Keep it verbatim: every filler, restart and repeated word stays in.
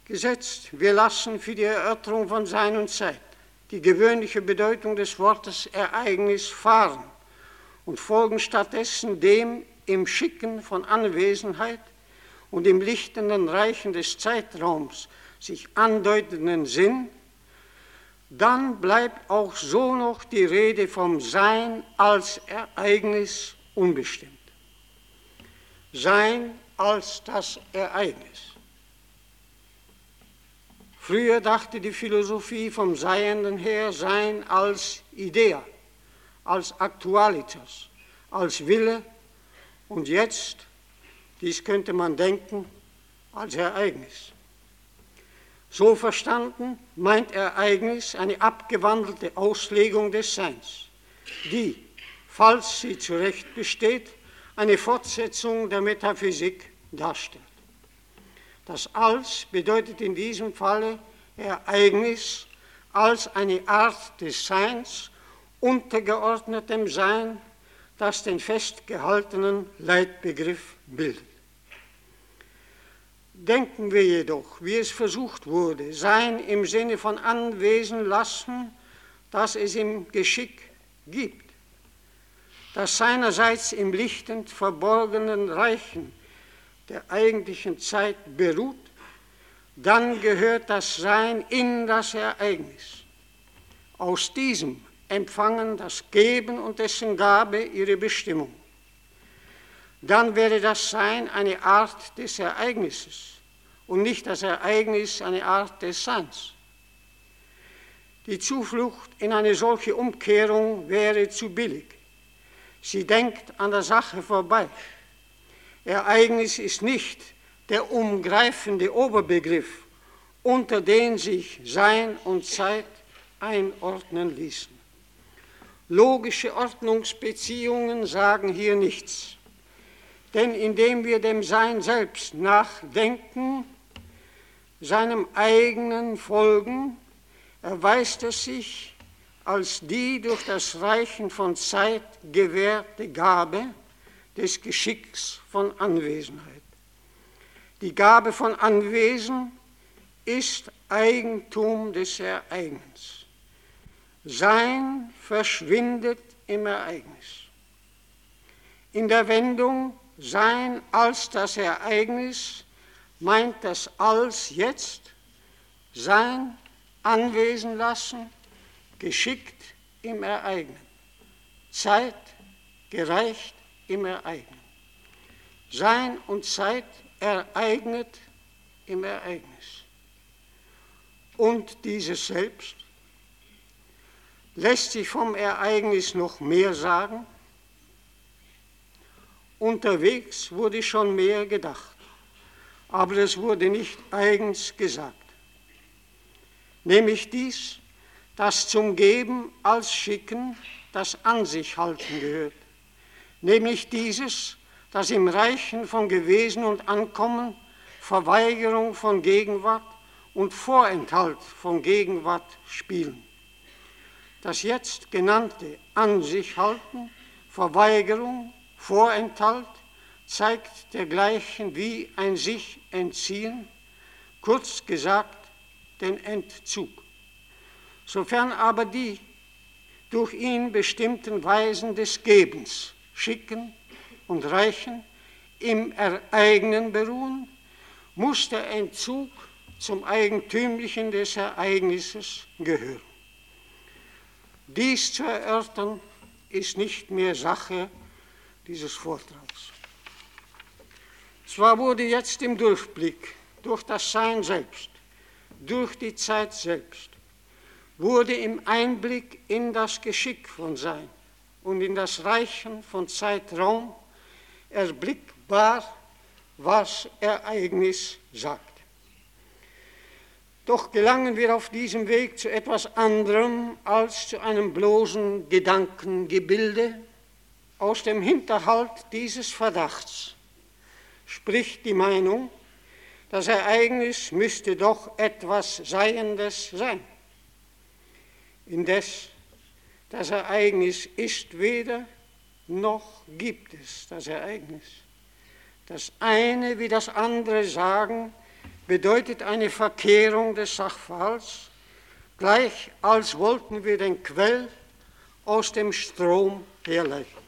Gesetzt, wir lassen für die Erörterung von Sein und Zeit die gewöhnliche Bedeutung des Wortes Ereignis fahren und folgen stattdessen dem im Schicken von Anwesenheit und im lichtenden Reichen des Zeitraums sich andeutenden Sinn, dann bleibt auch so noch die Rede vom Sein als Ereignis unbestimmt. Sein als das Ereignis. Früher dachte die Philosophie vom Seienden her Sein als Idea, als Aktualitas, als Wille und jetzt, dies könnte man denken, als Ereignis. So verstanden meint Ereignis eine abgewandelte Auslegung des Seins, die, falls sie zu Recht besteht, eine Fortsetzung der Metaphysik darstellt. Das Als bedeutet in diesem Falle Ereignis als eine Art des Seins, untergeordnet dem Sein, das den festgehaltenen Leitbegriff bildet. Denken wir jedoch, wie es versucht wurde, Sein im Sinne von anwesen lassen, dass es im Geschick gibt, das seinerseits im lichtend verborgenen Reichen der eigentlichen Zeit beruht, dann gehört das Sein in das Ereignis. Aus diesem empfangen das Geben und dessen Gabe ihre Bestimmung. Dann wäre das Sein eine Art des Ereignisses und nicht das Ereignis eine Art des Seins. Die Zuflucht in eine solche Umkehrung wäre zu billig. Sie denkt an der Sache vorbei. Ereignis ist nicht der umgreifende Oberbegriff, unter den sich Sein und Zeit einordnen ließen. Logische Ordnungsbeziehungen sagen hier nichts, denn indem wir dem Sein selbst nachdenken, seinem eigenen folgen, erweist es sich als die durch das Reichen von Zeit gewährte Gabe des Geschicks von Anwesenheit. Die Gabe von Anwesen ist Eigentum des Ereignisses. Sein verschwindet im Ereignis. In der Wendung Sein als das Ereignis meint das Als jetzt Sein anwesen lassen, geschickt im Ereignen, Zeit gereicht im Ereignen. Sein und Zeit ereignet im Ereignis. Und dieses Selbst, lässt sich vom Ereignis noch mehr sagen? Unterwegs wurde schon mehr gedacht, aber es wurde nicht eigens gesagt. Nämlich dies, das zum Geben als Schicken, das an sich halten gehört. Nämlich dieses, das im Reichen von Gewesen und Ankommen, Verweigerung von Gegenwart und Vorenthalt von Gegenwart spielen. Das jetzt genannte An sich halten, Verweigerung, Vorenthalt zeigt dergleichen wie ein sich entziehen, kurz gesagt den Entzug. Sofern aber die durch ihn bestimmten Weisen des Gebens, Schicken und Reichen im Ereignen beruhen, muss der Entzug zum Eigentümlichen des Ereignisses gehören. Dies zu erörtern ist nicht mehr Sache dieses Vortrags. Zwar wurde jetzt im Durchblick durch das Sein selbst, durch die Zeit selbst, wurde im Einblick in das Geschick von Sein und in das Reichen von Zeitraum erblickbar, was Ereignis sagt. Doch gelangen wir auf diesem Weg zu etwas anderem als zu einem bloßen Gedankengebilde. Aus dem Hinterhalt dieses Verdachts spricht die Meinung, das Ereignis müsste doch etwas Seiendes sein. Indes, das Ereignis ist weder, noch gibt es das Ereignis. Das eine wie das andere sagen, bedeutet eine Verkehrung des Sachverhalts, gleich als wollten wir den Quell aus dem Strom herleiten.